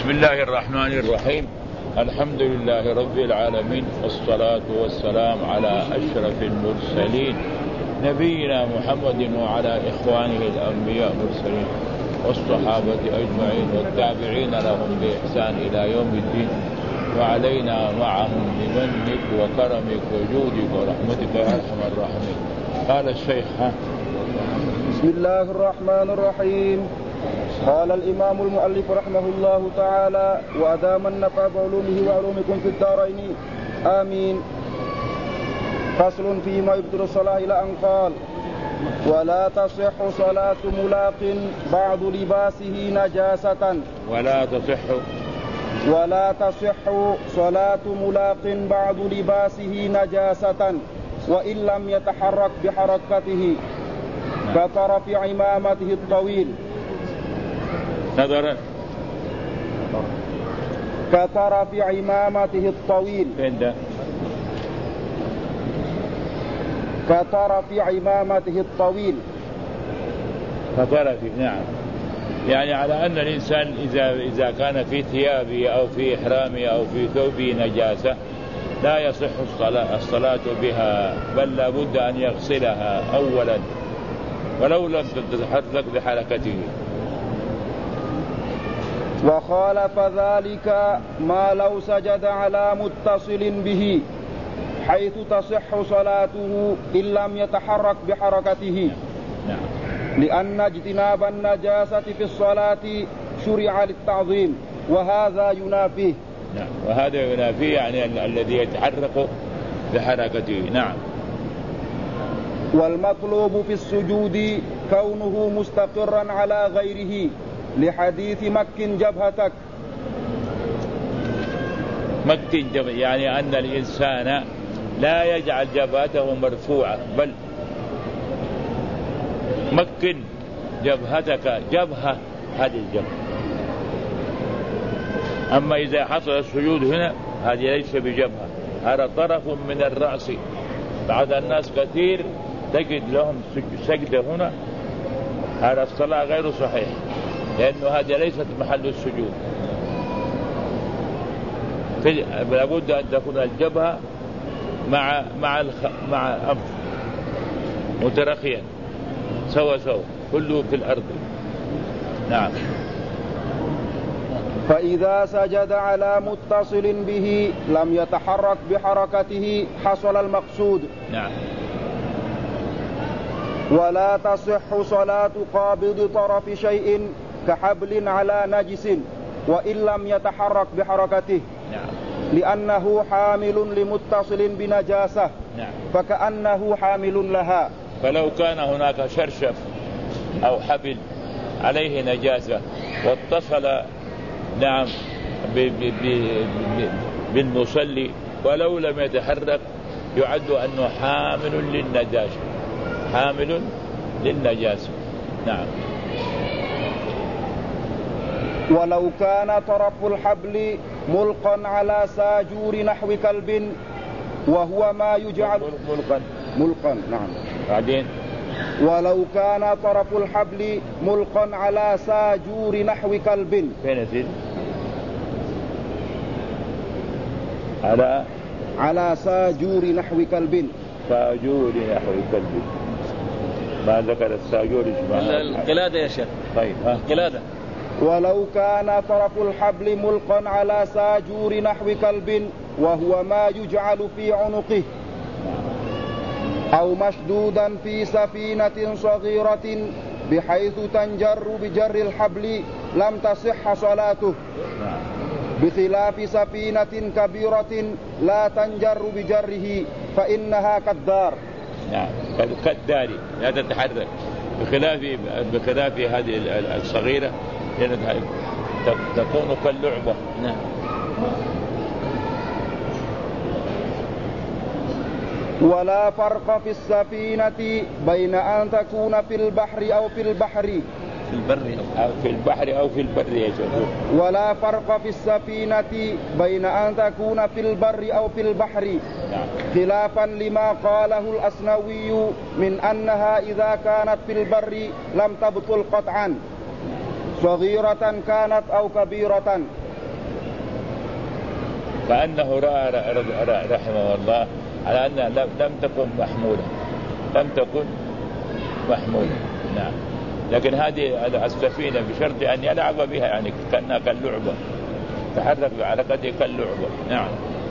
بسم الله الرحمن الرحيم. الحمد لله رب العالمين، والصلاة والسلام على أشرف المرسلين نبينا محمد وعلى إخوانه الأنبياء المرسلين والصحابة أجمعين والتابعين لهم بإحسان إلى يوم الدين، وعلينا معهم بمنك وكرمك وجودك ورحمتك يا أرحم الراحمين. قال الشيخ بسم الله الرحمن الرحيم. قال الإمام المؤلف رحمه الله تعالى: وأدام النفع بعلومه وعلومكم في الدارين آمين. فصل فيما يبطل الصلاة إلى أن قال: ولا تصح صلاة ملاق بعض لباسه نجاسة. ولا تصح صلاة ملاق بعض لباسه نجاسة وإن لم يتحرك بحركته كطرف عمامته الطويل. كطرف عمامته الطويل. كطرف عمامته الطويل. كطرف، نعم. يعني على أن الإنسان إذا كان في ثيابه أو في إحرامه أو في ثوبه نجاسة لا يصح الصلاة بها، بل لا بد أن يغسلها أولا ولو لم تتحرك بحركته. وخالف ذلك ما لو سجد على متصل به، حيث تصح صلاته إن لم يتحرك بحركته. لأن اجتناب النجاسة في الصلاة شرع للتعظيم، وهذا ينافيه. وهذا ينافيه يعني الذي يتحرك بحركته. نعم. والمطلوب في السجود كونه مستقرا على غيره، لحديث مكن جبهتك. مكن يعني أن الإنسان لا يجعل جبهته مرفوعة، بل مكن جبهتك، جبهة هذه الجبهة. أما إذا حصل السجود هنا هذه ليس بجبهة، هذا طرف من الرأس. بعض الناس كثير تجد لهم سجدة هنا، هذا الصلاة غير صحيح، لأنه هذه ليست محل السجود. لابد أن تكون الجبهة مع أنف مترخيا سوا كله في الأرض. نعم. فإذا سجد على متصل به لم يتحرك بحركته حصل المقصود. نعم. ولا تصح صلاة قابض طرف شيء كحبل على نجس وإن لم يتحرك بحركته. نعم. لأنه حامل لمتصل بنجاسة. نعم. فكأنه حامل لها. فلو كان هناك شرشف أو حبل عليه نجاسة واتصل نعم بالمصلي ولو لم يتحرك يعد أنه حامل للنجاسة. نعم. ولو كان طرف الحبل ملقا على ساجور نحو كلب وهو ما يجعل ملقا. نعم. بعدين ولو كان طرف الحبل ملقا على ساجور نحو كلب. فين زين؟ على ساجور نحو كلب. ساجور نحو كلب. ما ذكر الساجور القلادة يا شيخ. طيب القلادة. ولو كان طرف الحبل ملقا على ساجور نحو كلب وهو ما يجعل في عنقه، أو مشدودا في سفينة صغيرة بحيث تنجر بجر الحبل لم تصح صلاته، بخلاف سفينة كبيرة لا تنجر بجره فإنها كالدار. نعم، كالدار لا تتحرك، بخلاف هذه الصغيرة تكون كاللعبة. نعم. ولا فرق في السفينة بين أن تكون في البحر أو في البحر. يا شيخ. ولا فرق في السفينة بين أن تكون في البر أو في البحر. نعم. خلافا لما قاله الأسنوي من أنها إذا كانت في البر لم تبطل قطعا، صغيرة كانت أو كبيرة، كأنه رأى رحمه الله على أنها لم تكن محمولة. نعم. لكن هذه السفينة بشرط أن يلعب بها، يعني كأنها كاللعبة، تحرك بحركته كاللعبة. نعم.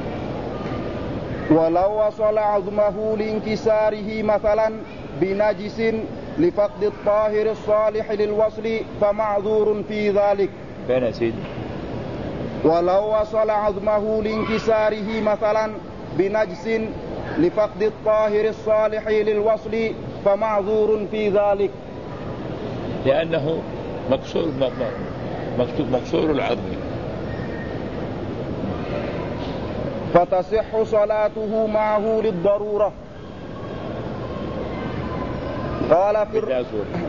ولو وصل عظمه لانكساره مثلا بنجس لفقد الطاهر الصالح للوصل فمعذور في ذلك. بين سيدي. ولو وصل عظمه لانكساره مثلا بنجس لفقد الطاهر الصالح للوصل فمعذور في ذلك، لأنه مكسور العظم، فتصح صلاته معه للضرورة. قال في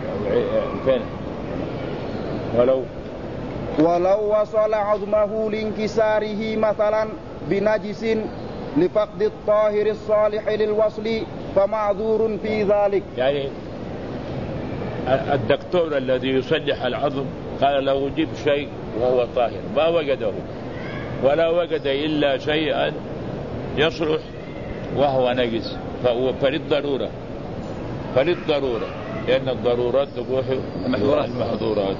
ولو وصل عظمه لانكساره مثلا بنجس لفقد الطاهر الصالح للوصل فمعذور في ذلك. يعني الدكتور الذي يصلح العظم قال لو جيب شيء وهو طاهر ما وجده، ولا وجد إلا شيئا يصلح وهو نجس، فهو فللضرورة، لأن الضرورات تبوح المحظورات.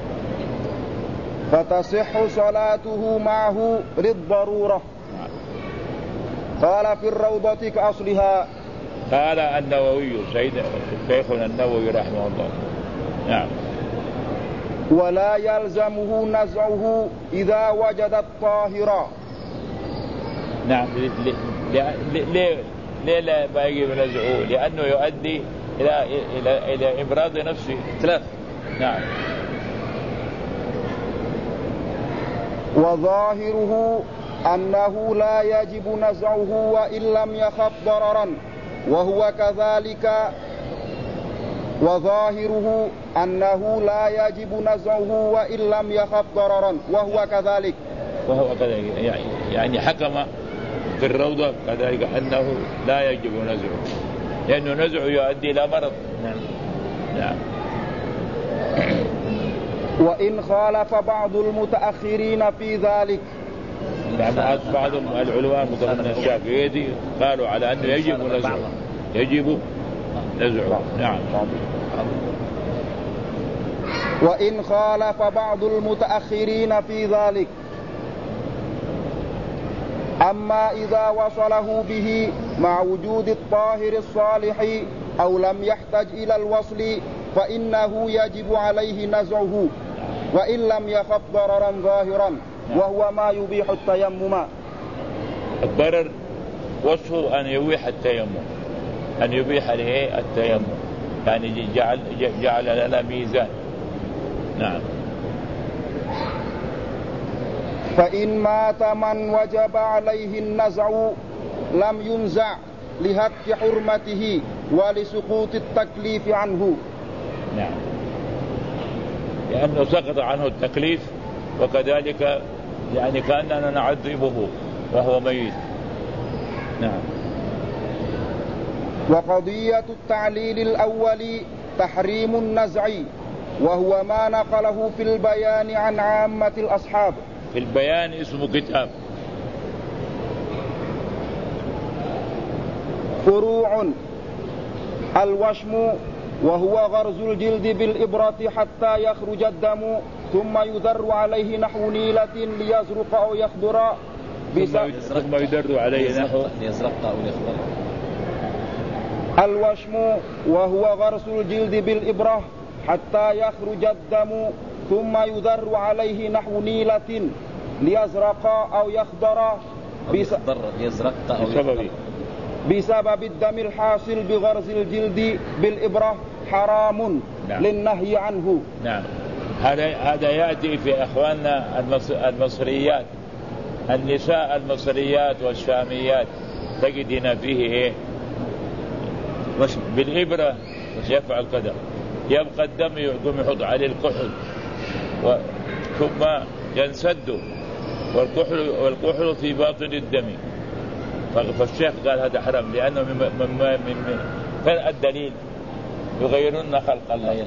فتصح صلاته معه للضرورة. قال في الروضة كأصلها. قال النووي شيخنا النووي رحمه الله. نعم. ولا يلزمه نزعه إذا وجد الطاهر. نعم. ليه لا يجب نزعه؟ لأنه يؤدي إلى إمراض نفسه. ثلاث. نعم. وظاهره أنه لا يجب نزعه وإن لم يخف ضررا وهو كذلك. وظاهره أنه لا يجب نزعه وإن لم يخف ضررا وهو كذلك. يعني حكم في الروضة كذلك أنه لا يجب نزعه، لأنه نزعه يؤدي إلى مرض. نعم. وإن خالف بعض المتأخرين في ذلك. يعني بعض العلماء مثل الشافعي قالوا على أنه يجب نزعه. نعم. وإن خالف بعض المتأخرين في ذلك. أما إذا وصله به مع وجود الطاهر الصالح أو لم يحتج إلى الوصل فإنه يجب عليه نزعه وإن لم يخف ضررا ظاهرا، وهو ما يبيح التيمم. الضرر وصفه أن يبيح التيمم، يعني جعل لنا ميزان. نعم. فإن مات من وجب عليه النزع لم ينزع لهتك حرمته ولسقوط التكليف عنه. نعم. لأنه سقط عنه التكليف، وكذلك يعني كأننا نعذبه وهو ميت. نعم. وقضية التعليل الأول تحريم النزع، وهو ما نقله في البيان عن عامة الأصحاب. في البيان اسمه كتاب. فروع: الوشم وهو غرز الجلد بالإبرة حتى يخرج الدم ثم يدر عليه نحو نيلة ليزرق أو يخضر. ثم يدر عليه نحو ليزرق أو يخضر. الوشم وهو غرس الجلد بالإبرة حتى يخرج الدم ثم يدر عليه نحو نيلة ليزرق أو يخضر بسبب الدم الحاصل بغرز الجلد بالإبرة حرام. نعم. للنهي عنه. نعم. هذا يأتي في أخواننا المصريات، النساء المصريات والشاميات تجدنا فيه بالإبرة يفعل كذا، يبقى الدم يقوم يحط عليه الكحل ثم ينسد، والكحل في باطن الدم. فالشيخ قال هذا حرام، لأنه من الدليل يغيرون خلق الله.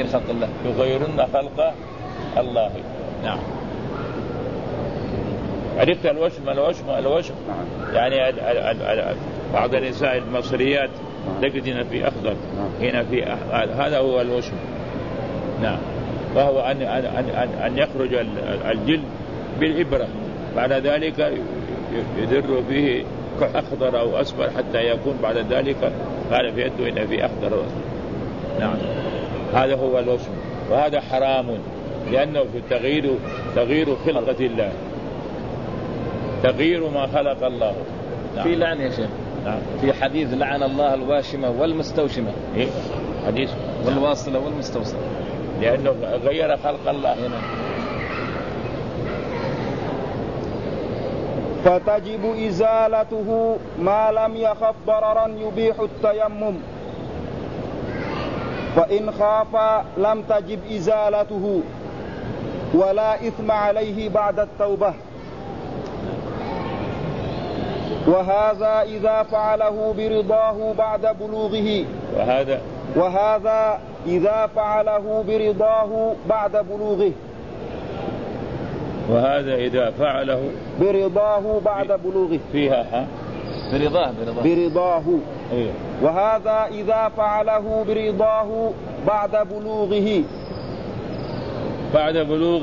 يغيرون خلق الله. نعم. عرفت الوشم يعني بعض النساء المصريات تجد هنا في أخضر هنا في هذا هو الوشم. نعم. وهو أن يخرج الجلد بالإبرة، بعد ذلك يدر فيه أخضر أو أصفر حتى يكون بعد ذلك قال في يده إن في أخضر أو أصفر. نعم. هذا هو الوشم، وهذا حرام لأنه في تغيير خلقة الله، تغيير ما خلق الله. نعم. في لعن يا شيخ. نعم. في حديث لعن الله الواشمة والمستوشمة. إيه؟ حديث والواصلة والمستوصلة، لأنه غير خلق الله هنا. فتجب إزالته ما لم يخف ضررا يبيح التيمم، فإن خاف لم تجب إزالته ولا إثم عليه بعد التوبة. وهذا إذا فعله برضاه بعد بلوغه. وهذا إذا فعله برضاه بعد بلوغه. وهذا إذا فعله برضاه بعد بلوغه. فيها برضاه. إيه. وهذا إذا فعله برضاه بعد بلوغه. بعد بلوغ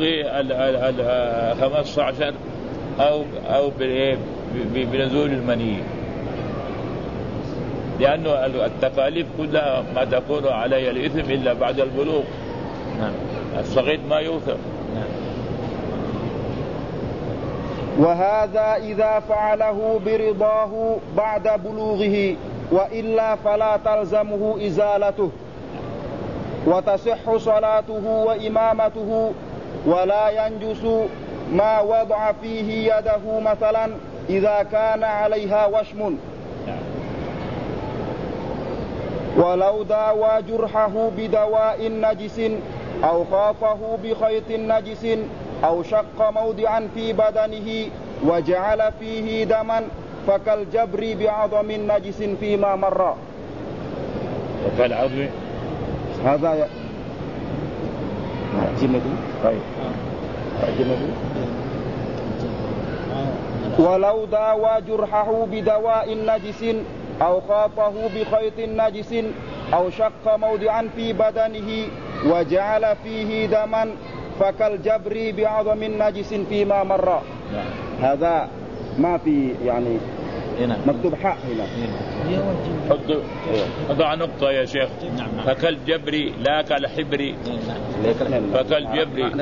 15 أو بنزول المني، لأنه التكاليف كلها ما تكون علي الإثم إلا بعد البلوغ. نعم. الصغير ما يوثق. نعم. وهذا إذا فعله برضاه بعد بلوغه، وإلا فلا تلزمه إزالته، وتصح صلاته وإمامته، ولا ينجس ما وضع فيه يده مثلا إذا كان عليها وشم. ولو داوى جرحه بدواء نجس أو خاطه بخيط نجس أو شق موضعا في بدنه وجعل فيه دما فكالجبر بعظم نجس فيما مر. وكالعظم هذا ولو داوى جرحه بدواء نجس أو خاطه بخيط نجس أو شق موضعا في بدنه وجعل فيه دما فكالجبر بعظم نجس فيما مر. هذا ما في يعني مكتوب حق هنا. أضع نقطة يا شيخ. فكالجبر لا كالحبر. فكالجبر.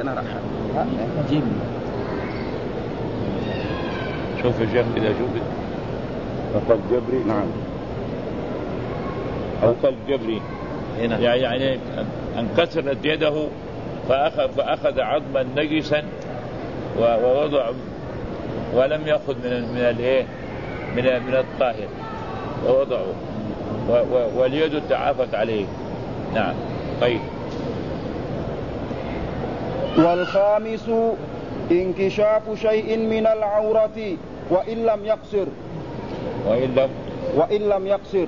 شوف يا شيخ إذا شوف فكالجبر. نعم. أو كالجبر يعني انكسرت يده فأخذ عظما نجسا ووضع ولم يأخذ من الطاهر ووضعه واليد تعافت عليه. نعم. طيب. والخامس انكشاف شيء من العورة وإن لم يقصر. وإن لم يقصر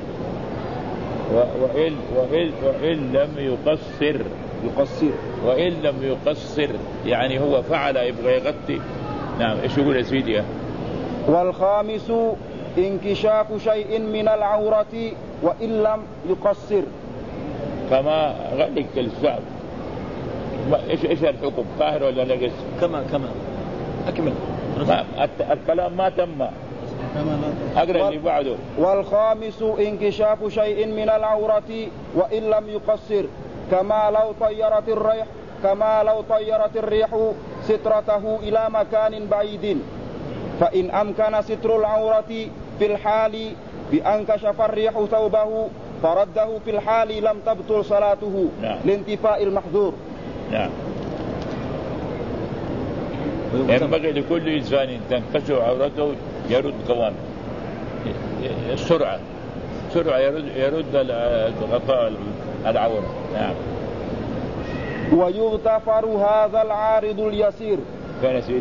وإن لم يقصر يعني هو فعل يبغى يغطي. نعم. ايش يقول يا سيدي؟ والخامس انكشاف شيء من العورة وإن لم يقصر. كما غلق الشعب. ايش الحكم؟ طاهر ولا نجس؟ كما أكمل. الكلام ما تم. أقرأ اللي بعده. والخامس انكشاف شيء من العورة وإن لم يقصر، كما لو طيرت الريح سترته إلى مكان بعيد، فإن أمكن ستر العورة في الحال بأن كشف الريح ثوبه فرده في الحال لم تبطل صلاته. نعم. لانتفاء المحظور. نعم. ينبغي لكل إنسان تنكشف عورته يرد قوام السرعة يرد غطاء العورة. نعم. ويغتفر هذا العارض اليسير. كان سيد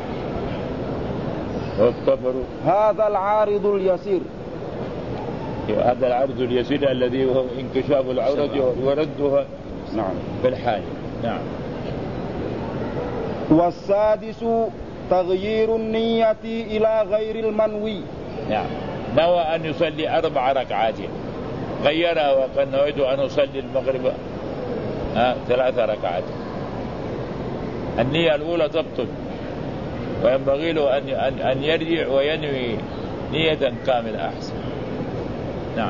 ويغتفر هذا العارض اليسير. هذا العرض اليسير الذي هو انكشاف العورة وردها. نعم. بالحال. نعم. والسادس تغيير النية إلى غير المنوي. نعم، نوى أن يصلي 4 ركعات غيرها وقد نويت أن أصلي المغرب 3 ركعات. النية الأولى تبطل، وينبغي له أن يرجع وينوي نية كاملة أحسن. نعم.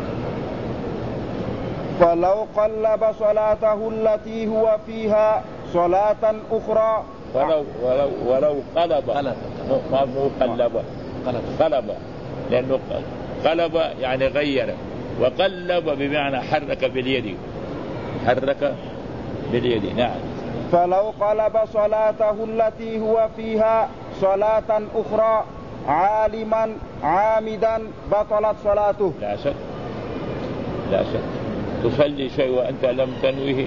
فلو قلب صلاته التي هو فيها صلاة أخرى ولو قلب قلب لأنه قلب يعني غير، وقلب بمعنى حرك باليد. نعم. فلو قلب صلاته التي هو فيها صلاة أخرى عالما عامدا بطلت صلاته. لا شك تصلي شيء وأنت لم تنويه.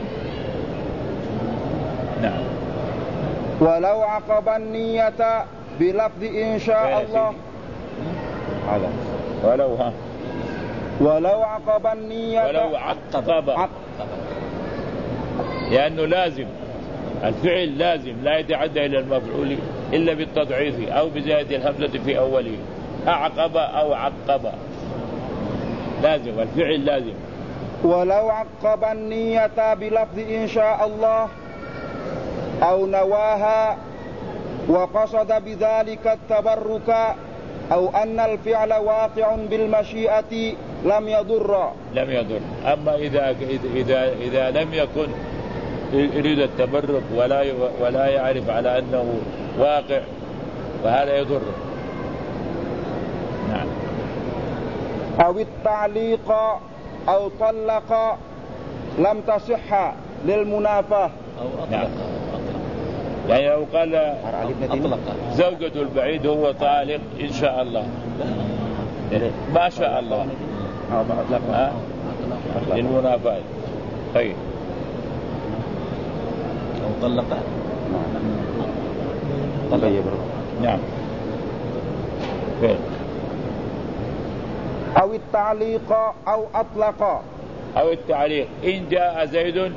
نعم. ولو عقب النية بلفظ إن شاء الله. ولو عقب النية ولو عقب لأنه لازم الفعل لازم لا يتعدى إلى المفعول إلا بالتضعيف أو بزيادة الهمزة في أوله. أعقب أو عقب لازم، الفعل لازم. ولو عقب النية بلفظ إن شاء الله أو نواها وقصد بذلك التبرك أو أن الفعل واقع بالمشيئة لم يضر. أما إذا لم يكن يريد التبرك ولا يعرف على أنه واقع فهذا يضر. نعم. أو التعليق أو طلق لم تصح للمنافاة. نعم. يعني لو قال زوجة البعيد هو طالق إن شاء الله ما شاء الله للمنافاة. طيب. أو طلق. نعم. أو التعليق أو أطلق. أو التعليق إن جاء زيد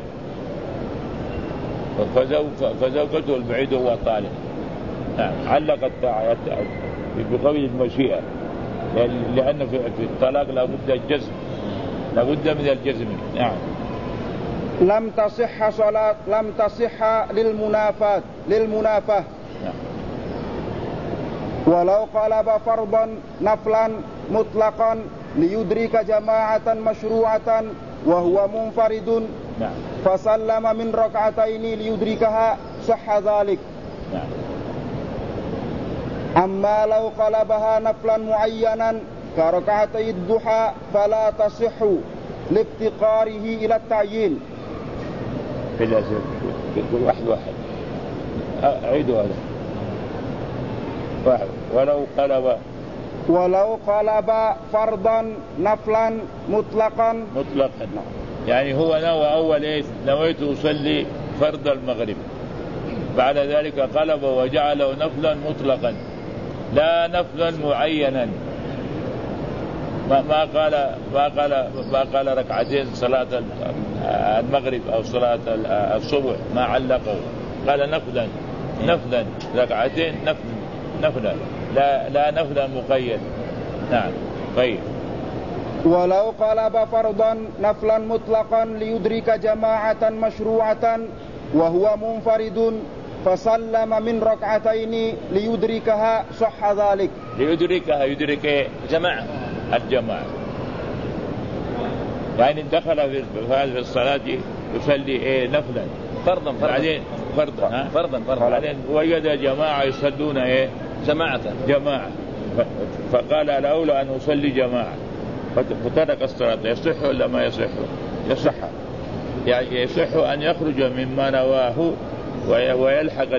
فزوجته البعيد هو طالق. نعم. علق بقول المشيئة لأن في الطلاق لابد من الجزم. نعم. لم تصح للمنافاة. نعم. ولو قلب فرضا نفلا مطلقا ليدرك جماعة مشروعة وهو منفرد. نعم. فسلم من ركعتين ليدركها صح ذلك. نعم. أما لو قلبها نفلا معينا كركعتي الضحى فلا تصح لافتقاره إلى التعيين. واحد أعيدوا هذا. واحد. ولو قلب فرضا نفلا مطلقا. يعني هو نوى أول نويت أصلي فرض المغرب، بعد ذلك قلب وجعله نفلا مطلقا لا نفلا معينا. ما قال ركعتين صلاة المغرب أو صلاة الصبح، ما علقه، قال نفلا ركعتين نفلا لا نفلا مقيد. نعم. طيب. ولو قلب فرضا نفلا مطلقا ليدرك جماعة مشروعة وهو منفرد فسلم من ركعتين ليدركها صح ذلك. يدرك الجماعة يعني دخل في هذه الصلاة يصلي نفلا فرضا بعدين فرضا بعدين وجد جماعة يصلون جماعة فقال الأولى أن أصلي جماعة فترك الصلاة. يصح ولا ما يصح؟ يصح. يعني يصح أن يخرج مما نواه ويلحق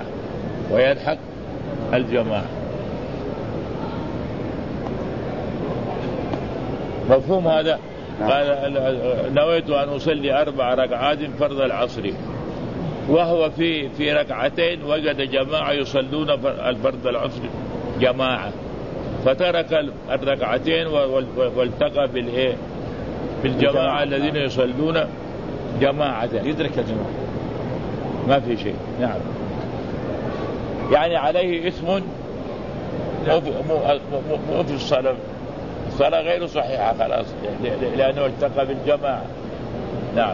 الجماعة. مفهوم هذا؟ قال نويت أن أصلي 4 ركعات فرض العصر وهو في ركعتين وجد جماعة يصلون الفرض العصر جماعة فترك الركعتين والتقى بالجماعة الذين يصلون جماعة. يدرك الجماعة ما في شيء. نعم. يعني عليه إثم مو في الصلاة. الصلاة غير صحيحة خلاص لأنه التقى بالجماعة. نعم.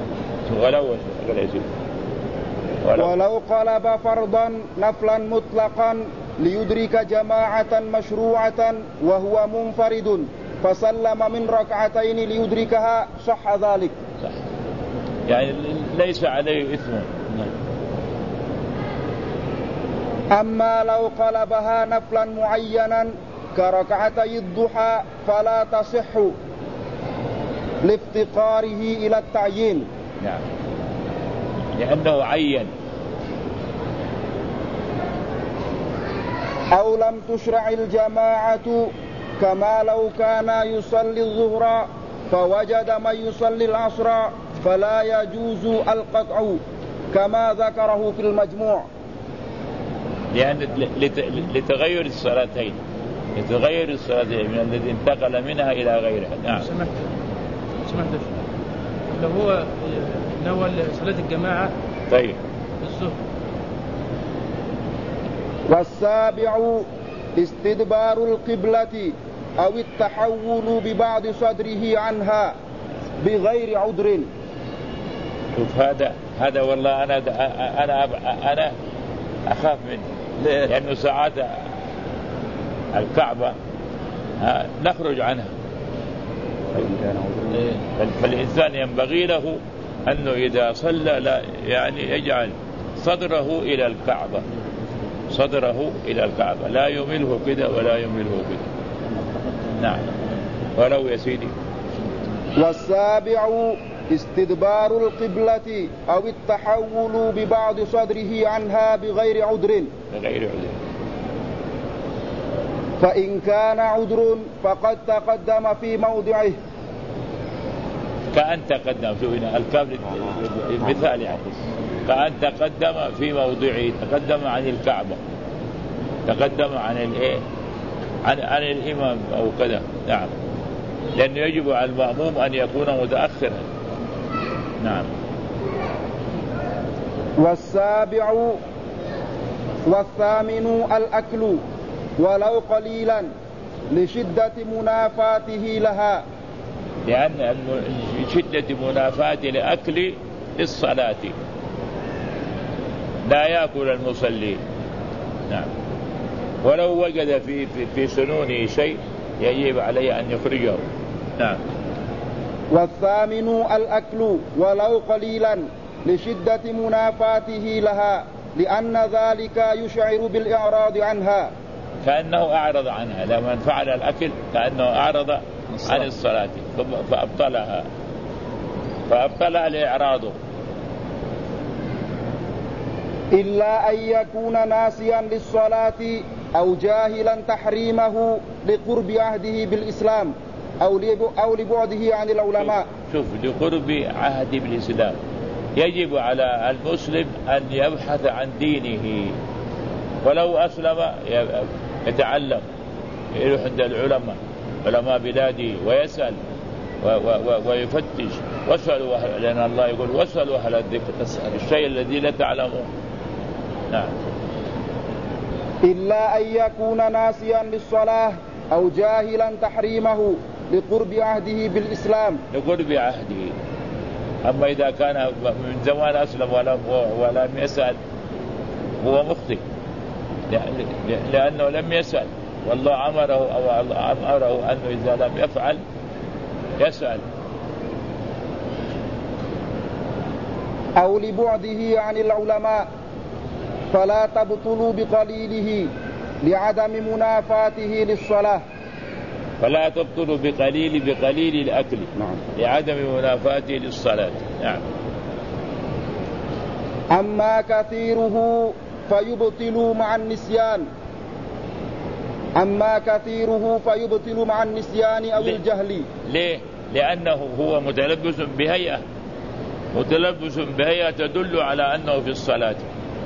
ولو قلب فرضا نفلا مطلقا ليدرك جماعة مشروعة وهو منفرد فسلم من ركعتين ليدركها صح ذلك. صح. يعني ليس عليه إثم. أما لو قلبها نفلا معينا كركعتي الضحى فلا تصح لافتقاره إلى التعيين. نعم. لأنه عين. أو لم تشرع الجماعة كما لو كان يصلي الظهر فوجد من يصلي العصر فلا يجوز القطع كما ذكره في المجموع. لأن لتغير الصلاتين من الذي انتقل منها إلى غيرها. نعم. سمحت لو هو نوى صلاة الجماعة طيب الظهر. والسابع استدبار القبلة أو التحول ببعض صدره عنها بغير عذر. شوف هذا والله أنا أخاف منه لأنه ساعات الكعبة نخرج عنها. فالإنسان ينبغي له أنه إذا صلى لا يعني يجعل صدره إلى الكعبة لا يمله كده ولا يمله كده. نعم. ولو يا سيدي. والسابع استدبار القبلة أو التحول ببعض صدره عنها بغير عذر. فإن كان عذر فقد تقدم في موضعه. كأن تقدم شوفنا الكامل مثال يعني كأن تقدم في موضعه تقدم عن الكعبة تقدم عن الايه عن الإمام أو كذا. نعم. لأنه يجب على المأموم أن يكون متأخرا. نعم. والسابع والثامن الأكل ولو قليلا لشدة منافاته لها. لأن شدة منافاته لأكل الصلاة لا يأكل المصلي. نعم. ولو وجد في سنونه شيء يجب عليه أن يخرجه. نعم. والثامن الأكل ولو قليلا لشدة منافاته لها لأن ذلك يشعر بالإعراض عنها. كأنه أعرض عنها لما فعل الأكل كأنه أعرض عن الصلاة فأبطلها لإعراضه. إلا أن يكون ناسيا للصلاة أو جاهلا تحريمه لقرب عهده بالإسلام أو لبعده عن العلماء. شوف لقرب عهد بالإسلام يجب على المسلم أن يبحث عن دينه ولو أسلم يتعلم يروح عند علماء بلاده ويسأل ويفتش واسألوا لأن الله يقول واسألوا أهل الذكر الشيء الذي لا تعلمون. نعم. إلا أن يكون ناسيا للصلاة أو جاهلا تحريمه لقرب عهده بالإسلام. لقرب عهده. أما إذا كان من زمان أسلم ولم يسأل هو مخطئ لأنه لم يسأل والله أمره أنه إذا لم يفعل يسأل. أو لبعده عن العلماء فلا تبطلوا بقليله لعدم منافاته للصلاة. فلا تبطلوا بقليل الأكل. نعم. لعدم منافاته للصلاة. نعم. أما كثيره فيبطل مع النسيان أو الجهل. ليه؟ لأنه هو متلبس بهيئة تدل على أنه في الصلاة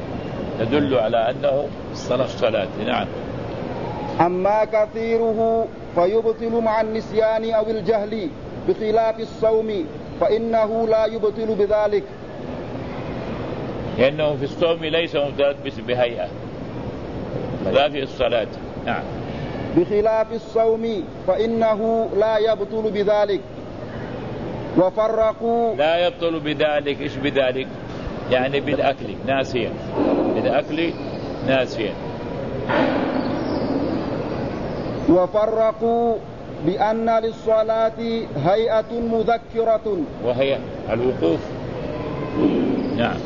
الصلاة. نعم. أما كثيره فيبطل مع النسيان أو الجهل بخلاف الصوم فإنه لا يبطل بذلك. لأنه في الصوم ليس متلبس بهيئة لا في الصلاة. نعم. بخلاف الصوم فإنه لا يبطل بذلك. وفرقوا. لا يبطل بذلك. إيش بذلك؟ يعني بالأكل ناسيا، بالأكل ناسيا. وفرقوا بأن للصلاة هيئة مذكرة وهي الوقوف. نعم.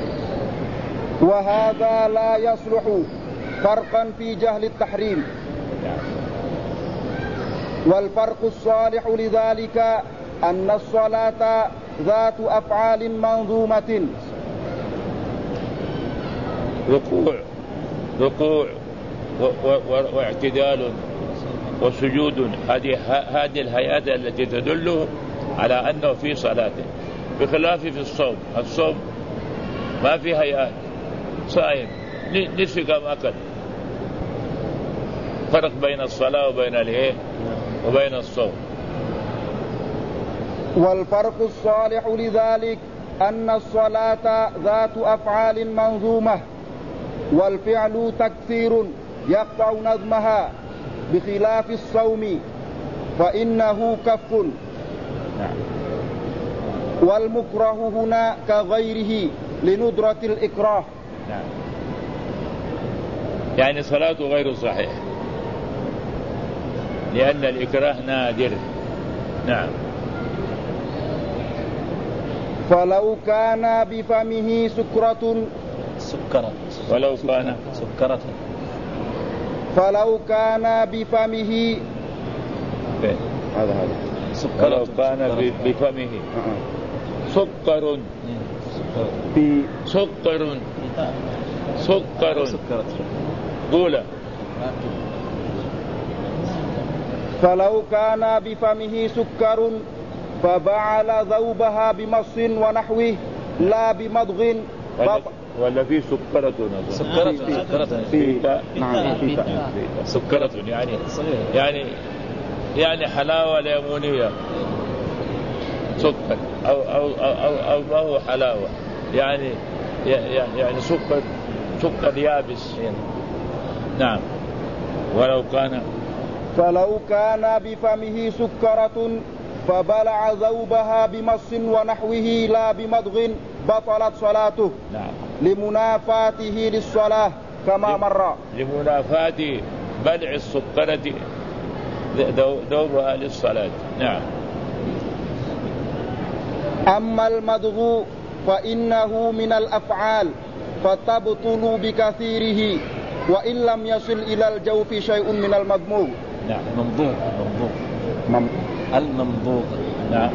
وهذا لا يصلح فرقا في جهل التحريم. نعم. والفرق الصالح لذلك أن الصلاة ذات أفعال منظومة. ركوع واعتدال وسجود، هذه الهيئات التي تدل على أنه في صلاة، بخلاف في الصوم ما في هيئات، صائم نصف كم أكل. فرق بين الصلاة وبين الصوم. والفرق الصالح لذلك أن الصلاة ذات أفعال منظومة، والفعل تكثير يقطع نظمها، بخلاف الصوم فإنه كف. نعم. والمكره هنا كغيره لندرة الإكراه. نعم. يعني صلاته غير صحيح لأن الإكراه نادر. نعم. فلو كان بفمه سكرة ولو كان سكرة فلو كان بفمه هذا ولو كان بفمه سكر قولا. فلو كان بفمه سكر فبعل ذوبها بمص ونحوه لا بمضغ. ولا في سكرة يعني حلاوة ليمونية، سكر أو ما هو حلاوة، يعني سكر يابس. نعم. فلو كان بفمه سكرة فبلع ذوبها بمص ونحوه لا بمضغ بطلت صلاته. نعم. لمنافاته للصلاة كما مر. لمنافاة بلع السكرة ذوبها للصلاة. نعم. أما المضغ فإنه من الأفعال فتبطل بكثيره وإن لم يصل إلى الجوف شيء من المضموغ. نعم. الممضوغ. نعم.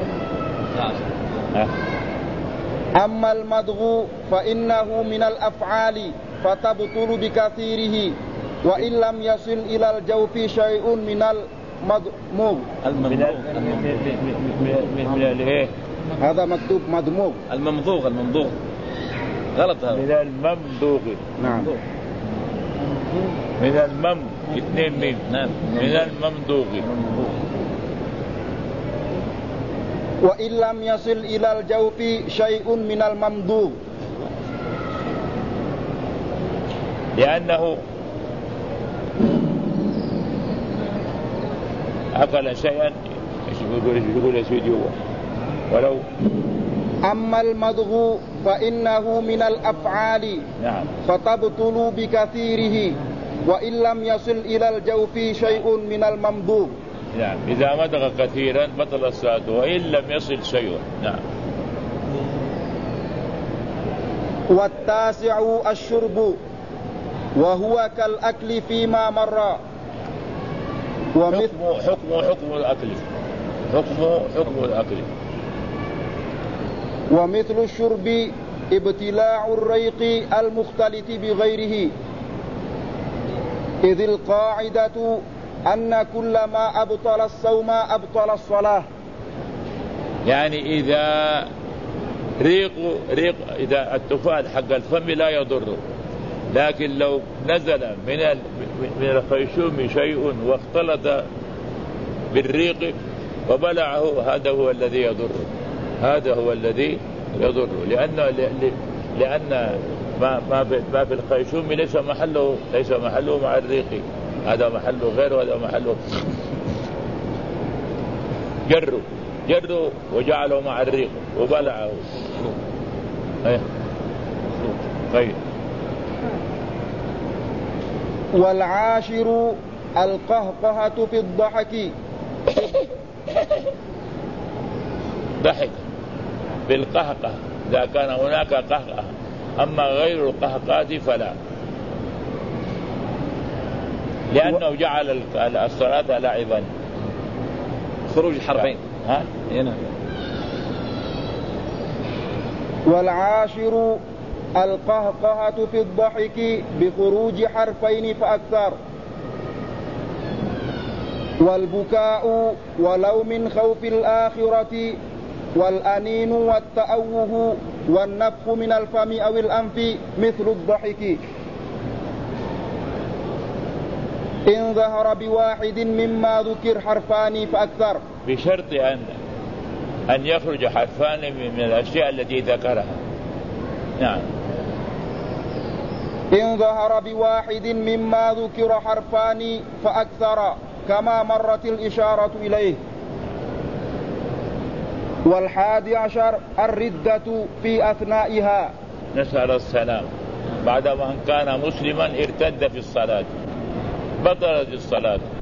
أما المضغ فإنه من الأفعال فتبطل بكثيره وإن لم يصل إلى الجوف شيء من المضموغ. هذا مكتوب مضموغ. الممضوغ غلط هذا. من الممضوغ. نعم. من اثنين ميم. نعم. من الممضوغ. وإن لم يصل إلى الجوف شيء من الممضوغ، لأنه أكل شيئا. يقول يا سيدي ولو. أما المضغ فإنه من الأفعال. نعم. فتبطل بكثيره وإن لم يصل إلى الجوف شيء من الممضوغ. نعم. إذا مضغ كثيرا بطل الصلاة وإن لم يصل شيء. نعم. والتاسع الشرب وهو كالأكل فيما مر. حكم الأكل. ومثل الشرب ابتلاع الريق المختلط بغيره، إذ القاعدة أن كل ما أبطل الصوم أبطل الصلاة. يعني إذا إذا التفال حق الفم لا يضر، لكن لو نزل من الخيشوم شيء واختلط بالريق وبلعه هذا هو الذي يضر. لأن ما في الخيشوم ليس محله مع الريق، هذا محله غير وهذا محله. جروا وجعله مع الريق وبلعه. طيب. والعاشر القهقهة في الضحك. ضحك بالقهقه إذا كان هناك قهقه، أما غير القهقهة فلا، لأنه جعل الصلاة لعبا. خروج الحرفين. ها؟ هنا. والعاشر القهقهة في الضحك بخروج حرفين فأكثر. والبكاء ولو من خوف الآخرة، والأنين والتأوه والنفخ من الفم أو الأنف مثل الضحك، إن ظهر بواحد مما ذكر حرفان فأكثر، بشرط أن يخرج حرفان من الأشياء التي ذكرها. نعم. إن ظهر بواحد مما ذكر حرفان فأكثر كما مرت الإشارة إليه. والحادي عشر الردة في أثنائها. نسأل السلام. بعدما كان مسلما ارتد في الصلاة، بطلت الصلاة.